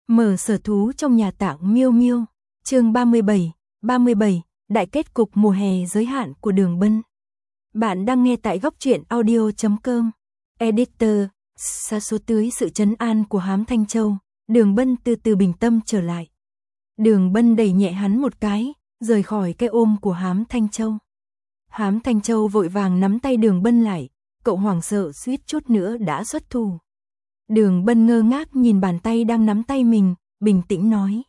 Mở sở thú trong nhà tạng Miêu Miêu, chương 37, đại kết cục mùa hè giới hạn của Đường Bân. Bạn đang nghe tại góc truyện audio.com. Editor, xa số tưới sự trấn an của Hám Thanh Châu, Đường Bân từ từ bình tâm trở lại. Đường Bân đẩy nhẹ hắn một cái, rời khỏi cái ôm của Hám Thanh Châu. Hám Thanh Châu vội vàng nắm tay Đường Bân lại, cậu hoảng sợ suýt chút nữa đã xuất thủ. Đường Bân ngơ ngác nhìn bàn tay đang nắm tay mình, bình tĩnh nói.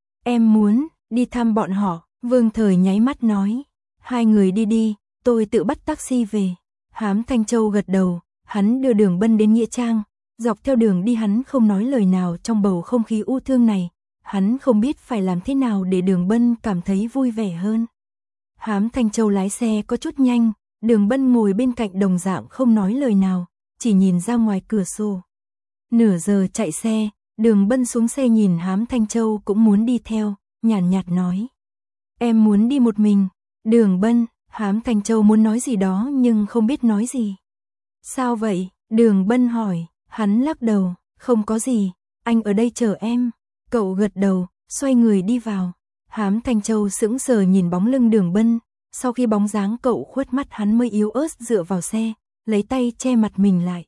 Em muốn đi thăm bọn họ. Vương Thời nháy mắt nói. Hai người đi đi, tôi tự bắt taxi về. Hám Thanh Châu gật đầu, hắn đưa Đường Bân đến Nghĩa Trang. Dọc theo đường đi hắn không nói lời nào trong bầu không khí u thương này. Hắn không biết phải làm thế nào để Đường Bân cảm thấy vui vẻ hơn. Hám Thanh Châu lái xe có chút nhanh, Đường Bân ngồi bên cạnh đồng dạng không nói lời nào, chỉ nhìn ra ngoài cửa sổ. Nửa giờ chạy xe, Đường Bân xuống xe nhìn Hám Thanh Châu cũng muốn đi theo, nhàn nhạt nói. Em muốn đi một mình. Đường Bân, Hám Thanh Châu muốn nói gì đó nhưng không biết nói gì. Sao vậy? Đường Bân hỏi, hắn lắc đầu, không có gì, anh ở đây chờ em. Cậu gật đầu, xoay người đi vào. Hám Thanh Châu sững sờ nhìn bóng lưng Đường Bân, sau khi bóng dáng cậu khuất mắt hắn mới yếu ớt dựa vào xe, lấy tay che mặt mình lại.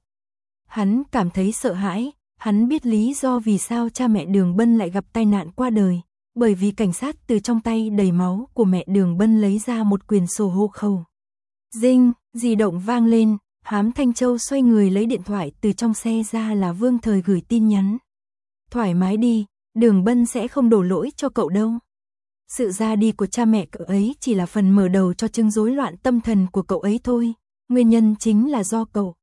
Hắn cảm thấy sợ hãi, hắn biết lý do vì sao cha mẹ Đường Bân lại gặp tai nạn qua đời, bởi vì cảnh sát từ trong tay đầy máu của mẹ Đường Bân lấy ra một quyển sổ hộ khẩu. Ding, di động vang lên, Hám Thanh Châu xoay người lấy điện thoại từ trong xe ra là Vương Thời gửi tin nhắn. Thoải mái đi, Đường Bân sẽ không đổ lỗi cho cậu đâu. Sự ra đi của cha mẹ cậu ấy chỉ là phần mở đầu cho chứng rối loạn tâm thần của cậu ấy thôi, nguyên nhân chính là do cậu.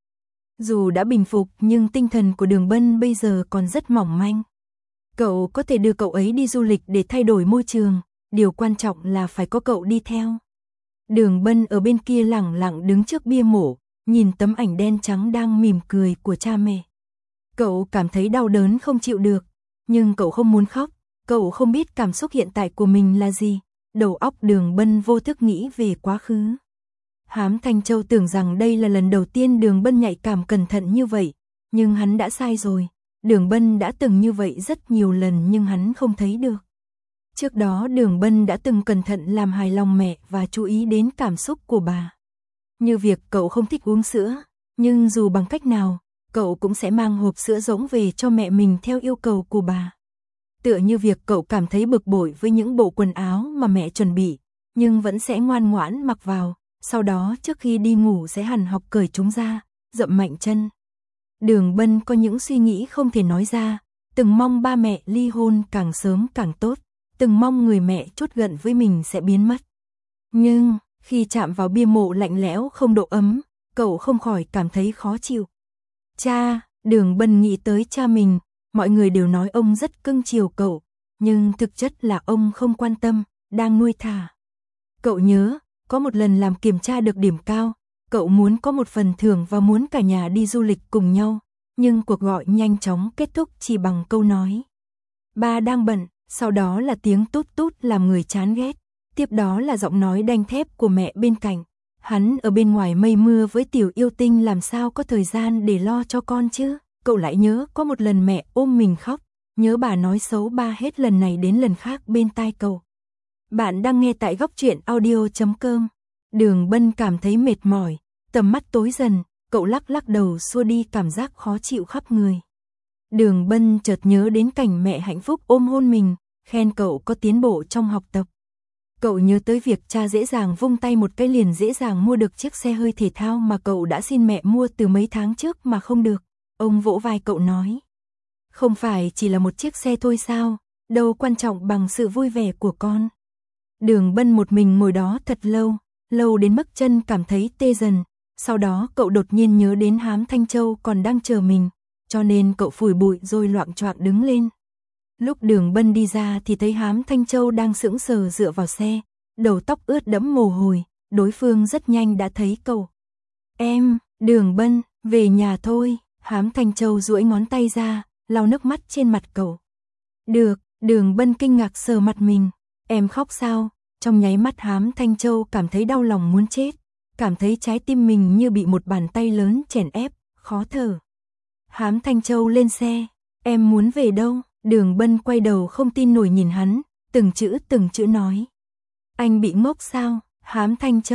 Dù đã bình phục nhưng tinh thần của Đường Bân bây giờ còn rất mỏng manh. Cậu có thể đưa cậu ấy đi du lịch để thay đổi môi trường, điều quan trọng là phải có cậu đi theo. Đường Bân ở bên kia lẳng lặng đứng trước bia mộ, nhìn tấm ảnh đen trắng đang mỉm cười của cha mẹ. Cậu cảm thấy đau đớn không chịu được, nhưng cậu không muốn khóc, cậu không biết cảm xúc hiện tại của mình là gì. Đầu óc Đường Bân vô thức nghĩ về quá khứ. Hám Thanh Châu tưởng rằng đây là lần đầu tiên Đường Bân nhạy cảm cẩn thận như vậy, nhưng hắn đã sai rồi. Đường Bân đã từng như vậy rất nhiều lần nhưng hắn không thấy được. Trước đó Đường Bân đã từng cẩn thận làm hài lòng mẹ và chú ý đến cảm xúc của bà. Như việc cậu không thích uống sữa, nhưng dù bằng cách nào, cậu cũng sẽ mang hộp sữa rỗng về cho mẹ mình theo yêu cầu của bà. Tựa như việc cậu cảm thấy bực bội với những bộ quần áo mà mẹ chuẩn bị, nhưng vẫn sẽ ngoan ngoãn mặc vào. Sau đó trước khi đi ngủ sẽ hằn học cởi chúng ra, dậm mạnh chân. Đường Bân có những suy nghĩ không thể nói ra, từng mong ba mẹ ly hôn càng sớm càng tốt, từng mong người mẹ chốt giận với mình sẽ biến mất. Nhưng, khi chạm vào bia mộ lạnh lẽo không độ ấm, cậu không khỏi cảm thấy khó chịu. Cha, Đường Bân nghĩ tới cha mình, mọi người đều nói ông rất cưng chiều cậu, nhưng thực chất là ông không quan tâm, đang nuôi thả. Cậu nhớ, có một lần làm kiểm tra được điểm cao, cậu muốn có một phần thưởng và muốn cả nhà đi du lịch cùng nhau, nhưng cuộc gọi nhanh chóng kết thúc chỉ bằng câu nói. Ba đang bận, sau đó là tiếng tút tút làm người chán ghét, tiếp đó là giọng nói đanh thép của mẹ bên cạnh. Hắn ở bên ngoài mây mưa với tiểu yêu tinh làm sao có thời gian để lo cho con chứ. Cậu lại nhớ có một lần mẹ ôm mình khóc, nhớ bà nói xấu ba hết lần này đến lần khác bên tai cậu. Bạn đang nghe tại góc truyện audio.com. Đường Bân cảm thấy mệt mỏi, tầm mắt tối dần, cậu lắc lắc đầu xua đi cảm giác khó chịu khắp người. Đường Bân chợt nhớ đến cảnh mẹ hạnh phúc ôm hôn mình, khen cậu có tiến bộ trong học tập. Cậu nhớ tới việc cha dễ dàng vung tay một cái liền dễ dàng mua được chiếc xe hơi thể thao mà cậu đã xin mẹ mua từ mấy tháng trước mà không được. Ông vỗ vai cậu nói. Không phải chỉ là một chiếc xe thôi sao, đâu quan trọng bằng sự vui vẻ của con. Đường Bân một mình ngồi đó thật lâu, lâu đến mức chân cảm thấy tê dần. Sau đó cậu đột nhiên nhớ đến Hám Thanh Châu còn đang chờ mình, cho nên cậu phủi bụi rồi loạng choạng đứng lên. Lúc Đường Bân đi ra thì thấy Hám Thanh Châu đang sững sờ dựa vào xe, đầu tóc ướt đẫm mồ hôi, đối phương rất nhanh đã thấy cậu. Em, Đường Bân, về nhà thôi. Hám Thanh Châu duỗi ngón tay ra, lau nước mắt trên mặt cậu. Được, Đường Bân kinh ngạc sờ mặt mình. Em khóc sao? Trong nháy mắt Hám Thanh Châu cảm thấy đau lòng muốn chết, cảm thấy trái tim mình như bị một bàn tay lớn chèn ép, khó thở. Hám Thanh Châu lên xe. Em muốn về đâu? Đường Bân quay đầu không tin nổi nhìn hắn, từng chữ nói. Anh bị ngốc sao? Hám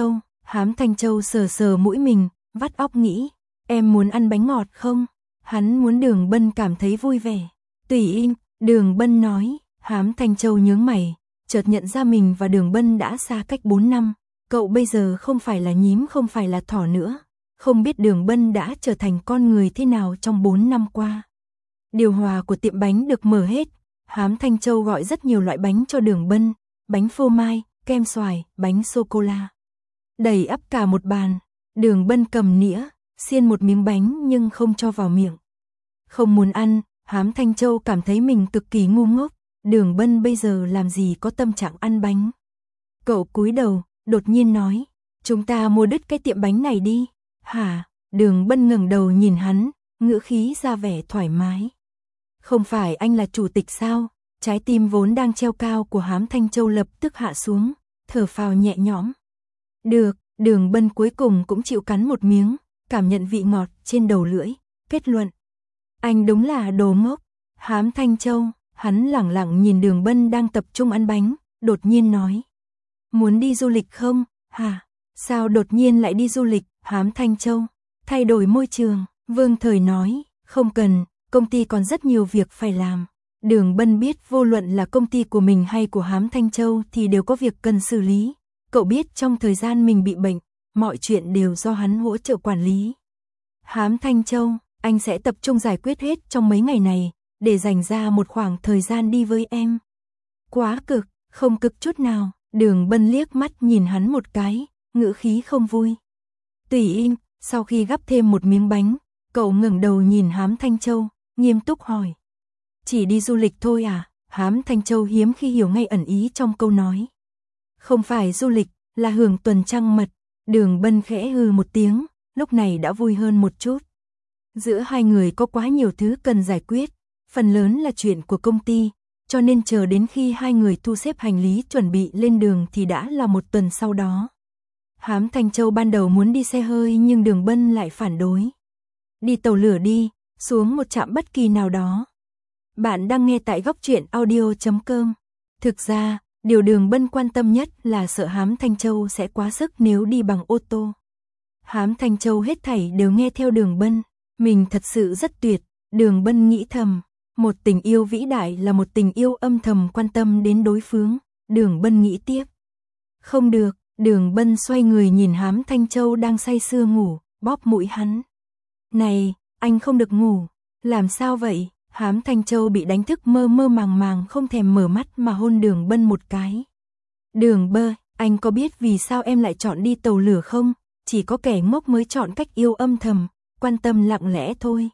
Thanh Châu sờ sờ mũi mình, vắt óc nghĩ, em muốn ăn bánh ngọt không? Hắn muốn Đường Bân cảm thấy vui vẻ. Tùy im, Đường Bân nói. Hám Thanh Châu nhướng mày, chợt nhận ra mình và Đường Bân đã xa cách 4 năm. Cậu bây giờ không phải là nhím, không phải là thỏ nữa. Không biết Đường Bân đã trở thành con người thế nào trong 4 năm qua. Điều hòa của tiệm bánh được mở hết. Hám Thanh Châu gọi rất nhiều loại bánh cho Đường Bân. Bánh phô mai, kem xoài, bánh sô-cô-la. Đầy ắp cả một bàn. Đường Bân cầm nĩa, xiên một miếng bánh nhưng không cho vào miệng. Không muốn ăn, Hám Thanh Châu cảm thấy mình cực kỳ ngu ngốc. Đường Bân bây giờ làm gì có tâm trạng ăn bánh. Cậu cúi đầu, đột nhiên nói, chúng ta mua đứt cái tiệm bánh này đi. Hả? Đường Bân ngẩng đầu nhìn hắn, ngữ khí ra vẻ thoải mái. Không phải anh là chủ tịch sao? Trái tim vốn đang treo cao của Hám Thanh Châu lập tức hạ xuống, thở phào nhẹ nhõm. Được, Đường Bân cuối cùng cũng chịu cắn một miếng, cảm nhận vị ngọt trên đầu lưỡi, kết luận. Anh đúng là đồ ngốc. Hám Thanh Châu, hắn lẳng lặng nhìn Đường Bân đang tập trung ăn bánh, đột nhiên nói. Muốn đi du lịch không? Hả? Sao đột nhiên lại đi du lịch? Hám Thanh Châu, thay đổi môi trường. Vương Thời nói, không cần, công ty còn rất nhiều việc phải làm. Đường Bân biết vô luận là công ty của mình hay của Hám Thanh Châu thì đều có việc cần xử lý. Cậu biết trong thời gian mình bị bệnh, mọi chuyện đều do hắn hỗ trợ quản lý. Hám Thanh Châu, anh sẽ tập trung giải quyết hết trong mấy ngày này, để dành ra một khoảng thời gian đi với em. Quá cực, không cực chút nào. Đường Bân liếc mắt nhìn hắn một cái, ngữ khí không vui. Tùy im, sau khi gắp thêm một miếng bánh, cậu ngẩng đầu nhìn Hám Thanh Châu, nghiêm túc hỏi. Chỉ đi du lịch thôi à? Hám Thanh Châu hiếm khi hiểu ngay ẩn ý trong câu nói. Không phải du lịch, là hưởng tuần trăng mật. Đường Bân khẽ hừ một tiếng, lúc này đã vui hơn một chút. Giữa hai người có quá nhiều thứ cần giải quyết, phần lớn là chuyện của công ty, cho nên chờ đến khi hai người thu xếp hành lý chuẩn bị lên đường thì đã là một tuần sau đó. Hám Thanh Châu ban đầu muốn đi xe hơi nhưng Đường Bân lại phản đối. Đi tàu lửa đi, xuống một trạm bất kỳ nào đó. Bạn đang nghe tại góc truyện audio.com. Thực ra, điều Đường Bân quan tâm nhất là sợ Hám Thanh Châu sẽ quá sức nếu đi bằng ô tô. Hám Thanh Châu hết thảy đều nghe theo Đường Bân. Mình thật sự rất tuyệt, Đường Bân nghĩ thầm. Một tình yêu vĩ đại là một tình yêu âm thầm quan tâm đến đối phương. Đường Bân nghĩ tiếp. Không được, Đường Bân xoay người nhìn Hám Thanh Châu đang say sưa ngủ, bóp mũi hắn. Này, anh không được ngủ. Làm sao vậy? Hám Thanh Châu bị đánh thức mơ mơ màng màng không thèm mở mắt mà hôn Đường Bân một cái. Đường Bân, anh có biết vì sao em lại chọn đi tàu lửa không? Chỉ có kẻ ngốc mới chọn cách yêu âm thầm, quan tâm lặng lẽ thôi.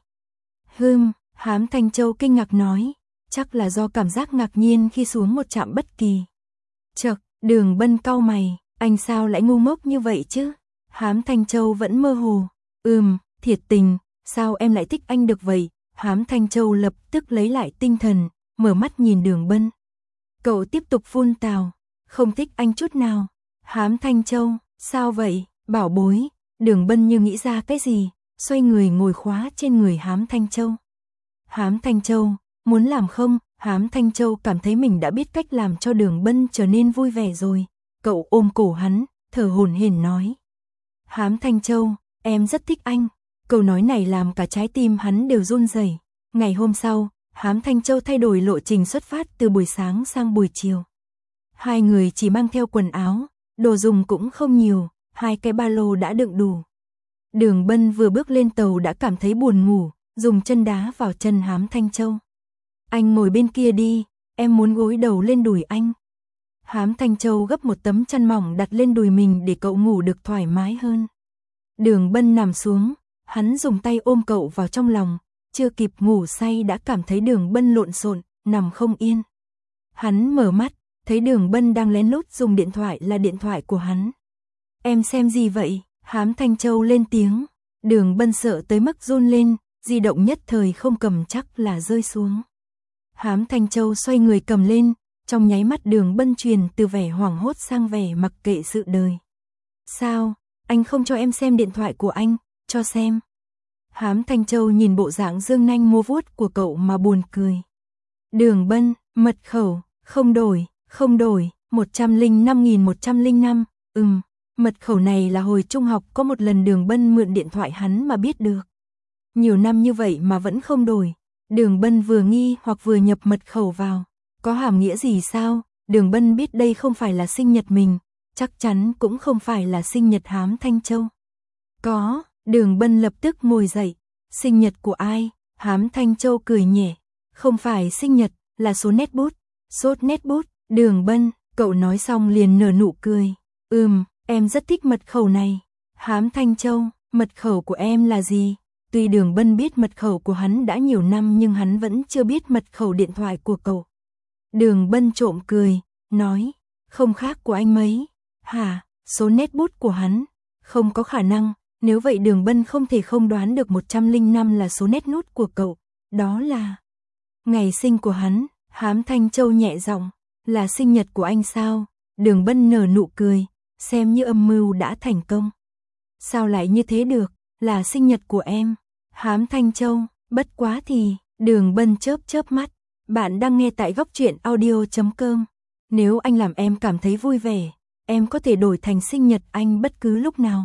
Hám Thanh Châu kinh ngạc nói, chắc là do cảm giác ngạc nhiên khi xuống một trạm bất kỳ. Chậc, Đường Bân cau mày, anh sao lại ngu ngốc như vậy chứ? Hám Thanh Châu vẫn mơ hồ. Thiệt tình, sao em lại thích anh được vậy? Hám Thanh Châu lập tức lấy lại tinh thần, mở mắt nhìn Đường Bân. Cậu tiếp tục phun tào, không thích anh chút nào. Hám Thanh Châu, sao vậy, bảo bối? Đường Bân như nghĩ ra cái gì, xoay người ngồi khóa trên người Hám Thanh Châu. Hám Thanh Châu, muốn làm không? Hám Thanh Châu cảm thấy mình đã biết cách làm cho Đường Bân trở nên vui vẻ rồi. Cậu ôm cổ hắn, thở hổn hển nói. Hám Thanh Châu, em rất thích anh. Câu nói này làm cả trái tim hắn đều run rẩy. Ngày hôm sau, Hám Thanh Châu thay đổi lộ trình xuất phát từ buổi sáng sang buổi chiều. Hai người chỉ mang theo quần áo, đồ dùng cũng không nhiều, 2 cái ba lô đã đựng đủ. Đường Bân vừa bước lên tàu đã cảm thấy buồn ngủ, dùng chân đá vào chân Hám Thanh Châu. Anh ngồi bên kia đi, em muốn gối đầu lên đùi anh. Hám Thanh Châu gấp một tấm chăn mỏng đặt lên đùi mình để cậu ngủ được thoải mái hơn. Đường Bân nằm xuống, hắn dùng tay ôm cậu vào trong lòng, chưa kịp ngủ say đã cảm thấy Đường Bân lộn xộn, nằm không yên. Hắn mở mắt, thấy Đường Bân đang lén lút dùng điện thoại là điện thoại của hắn. Em xem gì vậy? Hám Thanh Châu lên tiếng. Đường Bân sợ tới mức run lên, di động nhất thời không cầm chắc là rơi xuống. Hám Thanh Châu xoay người cầm lên, trong nháy mắt Đường Bân truyền từ vẻ hoảng hốt sang vẻ mặc kệ sự đời. Sao? Anh không cho em xem điện thoại của anh, cho xem. Hám Thanh Châu nhìn bộ dạng dương nanh mua vuốt của cậu mà buồn cười. Đường Bân, mật khẩu, không đổi, 105.105, mật khẩu này là hồi trung học có một lần Đường Bân mượn điện thoại hắn mà biết được. Nhiều năm như vậy mà vẫn không đổi. Đường Bân vừa nghi hoặc vừa nhập mật khẩu vào. Có hàm nghĩa gì sao? Đường Bân biết đây không phải là sinh nhật mình, chắc chắn cũng không phải là sinh nhật Hám Thanh Châu. Có, Đường Bân lập tức ngồi dậy. Sinh nhật của ai? Hám Thanh Châu cười nhẹ. Không phải sinh nhật, là số netbook. Sốt netbook, Đường Bân, cậu nói xong liền nở nụ cười. Em rất thích mật khẩu này. Hám Thanh Châu, mật khẩu của em là gì? Tuy Đường Bân biết mật khẩu của hắn đã nhiều năm nhưng hắn vẫn chưa biết mật khẩu điện thoại của cậu. Đường Bân trộm cười, nói, không khác của anh mấy. Hả, số netbook của hắn? Không có khả năng, nếu vậy Đường Bân không thể không đoán được 105 là số netbook của cậu. Đó là ngày sinh của hắn. Hám Thanh Châu nhẹ giọng, là sinh nhật của anh sao? Đường Bân nở nụ cười, xem như âm mưu đã thành công. Sao lại như thế được, là sinh nhật của em. Hám Thanh Châu, bất quá thì, Đường Bân chớp mắt. Bạn đang nghe tại góc truyện audio.com. Nếu anh làm em cảm thấy vui vẻ, em có thể đổi thành sinh nhật anh bất cứ lúc nào.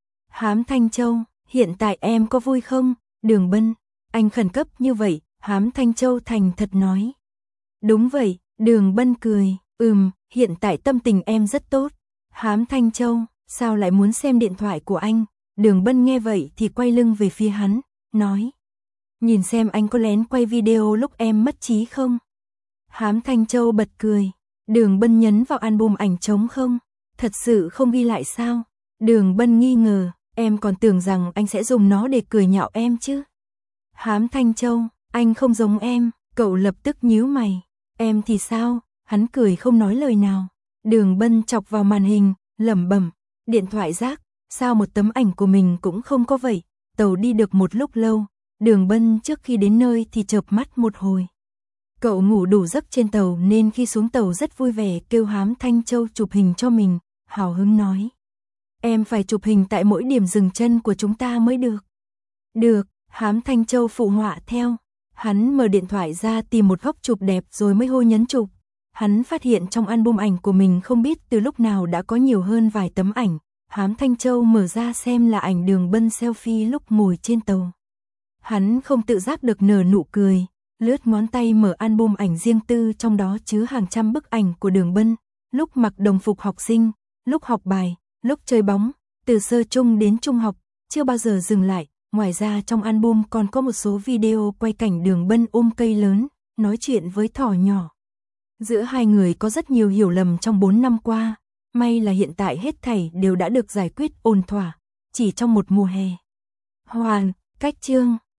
Hám Thanh Châu, hiện tại em có vui không? Đường Bân, anh khẩn cấp như vậy. Hám Thanh Châu thành thật nói. Đúng vậy, Đường Bân cười, hiện tại tâm tình em rất tốt. Hám Thanh Châu, sao lại muốn xem điện thoại của anh? Đường Bân nghe vậy thì quay lưng về phía hắn, nói. Nhìn xem anh có lén quay video lúc em mất trí không? Hám Thanh Châu bật cười. Đường Bân nhấn vào album ảnh trống không? Thật sự không ghi lại sao? Đường Bân nghi ngờ, em còn tưởng rằng anh sẽ dùng nó để cười nhạo em chứ. Hám Thanh Châu, anh không giống em, cậu lập tức nhíu mày. Em thì sao? Hắn cười không nói lời nào. Đường Bân chọc vào màn hình, lẩm bẩm, điện thoại rác, sao một tấm ảnh của mình cũng không có vậy. Tàu đi được một lúc lâu, Đường Bân trước khi đến nơi thì chợp mắt một hồi. Cậu ngủ đủ giấc trên tàu nên khi xuống tàu rất vui vẻ kêu Hám Thanh Châu chụp hình cho mình, hào hứng nói. Em phải chụp hình tại mỗi điểm dừng chân của chúng ta mới được. Được, Hám Thanh Châu phụ họa theo. Hắn mở điện thoại ra tìm một góc chụp đẹp rồi mới hô nhấn chụp. Hắn phát hiện trong album ảnh của mình không biết từ lúc nào đã có nhiều hơn vài tấm ảnh. Hám Thanh Châu mở ra xem là ảnh Đường Bân selfie lúc ngồi trên tàu. Hắn không tự giác được nở nụ cười, lướt ngón tay mở album ảnh riêng tư trong đó chứa hàng trăm bức ảnh của Đường Bân, lúc mặc đồng phục học sinh, lúc học bài, lúc chơi bóng, từ sơ trung đến trung học, chưa bao giờ dừng lại. Ngoài ra trong album còn có một số video quay cảnh Đường Bân ôm cây lớn, nói chuyện với thỏ nhỏ. Giữa hai người có rất nhiều hiểu lầm trong 4 năm qua, may là hiện tại hết thảy đều đã được giải quyết ổn thỏa, chỉ trong một mùa hè. Hoàn, cách chương